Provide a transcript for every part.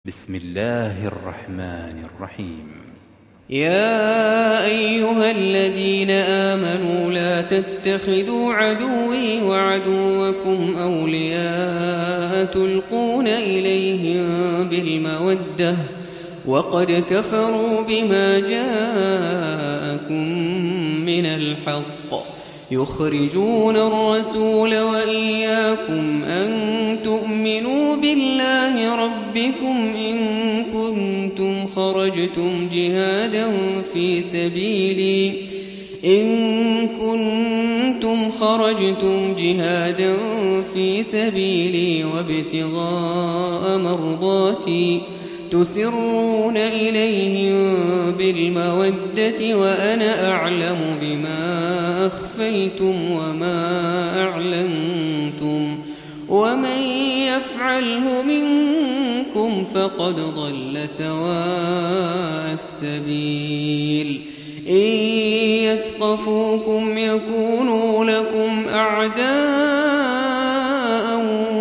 بسم الله الرحمن الرحيم. يا أيها الذين آمنوا لا تتخذوا عدوي وعدوكم أولياء تلقون إليهم بالمودة وقد كفروا بما جاءكم من الحق يخرجون الرسول وإياكم أن تؤمنوا بالله ربكم إن كنتم خرجتم جهادا في سبيلي وابتغاء مرضاتي تسرون إليهم بالمودة وأنا أعلم بما أخفيتم وما أعلنتم ومن يفعله منكم فقد ضل سواء السبيل. إن يثقفوكم يكونوا لكم أعداء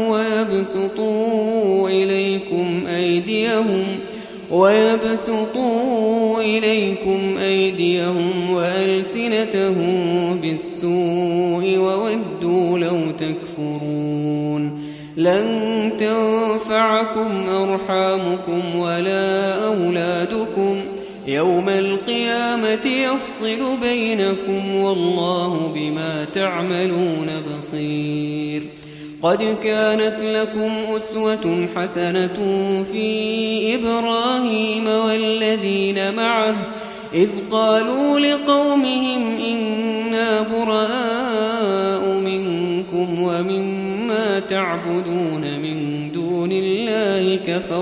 ويبسطوا إليكم أيديهم وألسنتهم بالسوء وودوا لو تكفرون. لن تنفعكم أرحامكم ولا أولادكم يوم القيامة يفصل بينكم والله بما تعملون بصير. قد كانت لكم أسوة حسنة في إبراهيم والذين معه إذ قالوا لقومهم إنا براء منكم ومما تعبدون من دون الله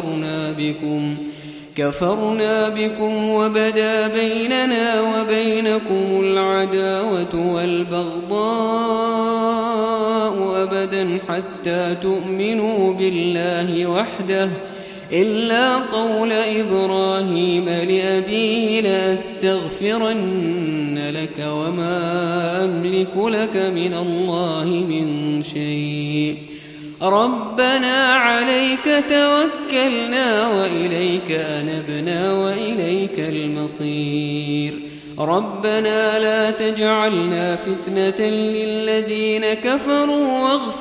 كفرنا بكم وبدا بيننا وبينكم العداوة والبغضاء أبدا حتى تؤمنوا بالله وحده إلا قول إبراهيم لأبيه لأستغفرن لك وما أملك لك من الله من شيء. ربنا عليك توكلنا وإليك أنبنا وإليك المصير. ربنا لا تجعلنا فتنة للذين كفروا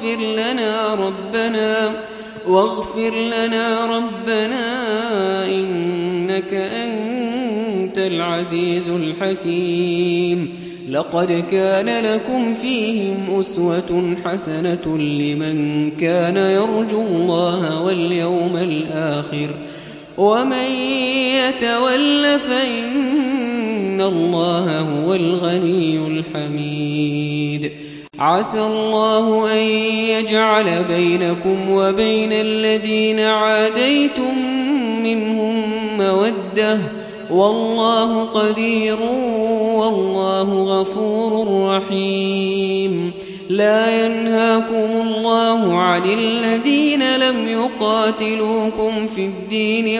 واغفر لنا ربنا إنك أنت العزيز الحكيم. لقد كان لكم فيهم أسوة حسنة لمن كان يرجو الله واليوم الآخر ومن يتول فإن الله هو الغني الحميد. عسى الله أن يجعل بينكم وبين الذين عاديتم منهم مودة والله قدير والله غفور رحيم. لا ينهاكم الله عن الذين لم يقاتلوكم في الدين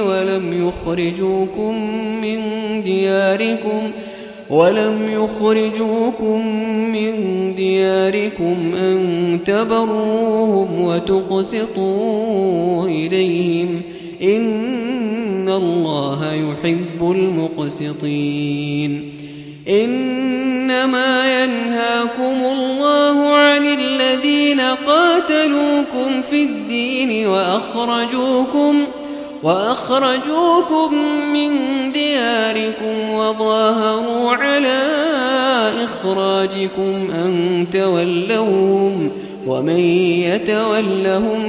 ولم يخرجوكم من دياركم أن تبروهم وتقسطوا إليهم إن الله يحب المقسطين. إنما ينهاكم الله عن الذين قاتلوكم في الدين وأخرجوكم من دياركم وظاهروا على إخراجكم أن تولوهم ومن يتولهم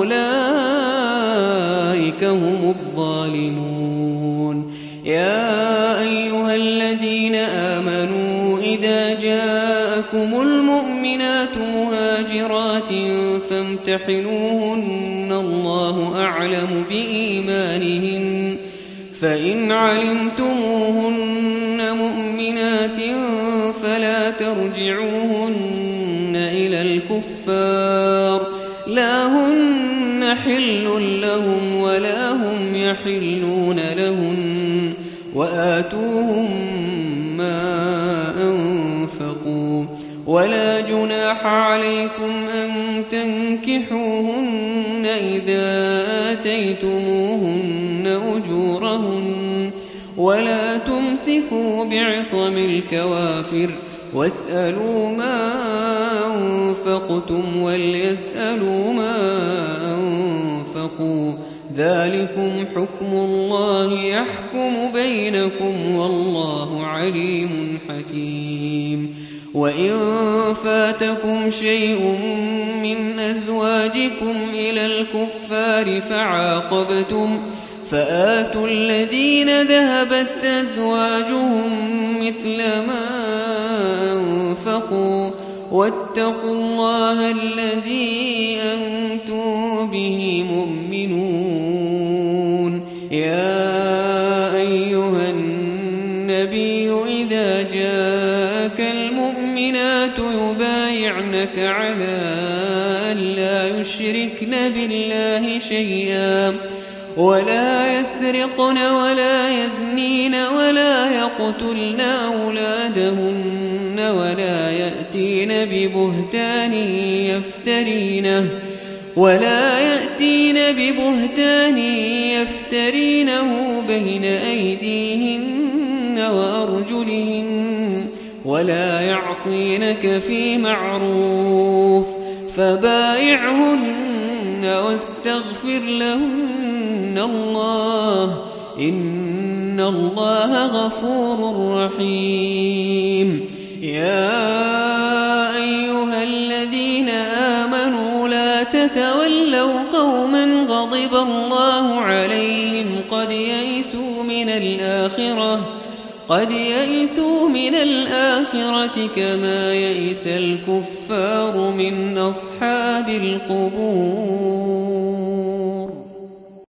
فأولئك هم الظالمون. يا أيها الذين آمنوا إذا جاءكم المؤمنات مهاجرات فامتحنوهن الله أعلم بإيمانهن فإن علمتموهن مؤمنات فلا ترجعوهن إلى الكفار لا هن حل لهم ولا هم يحلون لهن وآتوهم ما أنفقوا ولا جناح عليكم أن تنكحوهن إذا آتيتموهن ولا تمسكوا بعصم الكوافر واسألوا ما أنفقتم وليسألوا ما أنفقوا ذلكم حكم الله يحكم بينكم والله عليم حكيم وإن فاتكم شيء من أزواجكم إلى الكفار فعاقبتم فآتوا الذين ذهبت أزواجهم مثل ما أنفقوا واتقوا الله الذي أنتم به مؤمنون يا أيها النبي إذا جاءك المؤمنات يبايعنك على أن لا يشركن بالله شيئا ولا يسرقن ولا يزنين ولا يقتلن أولادهن ولا يأتين ببهتان يفترينه بين أيديهن وأرجلهن ولا يعصينك في معروف فبايعهن واستغفر لهن الله إن الله غفور رحيم يا أيها الذين آمنوا لا تتولوا قوما غضب الله عليهم قد يئسوا من الآخرة كما يئس الكفار من أصحاب القبور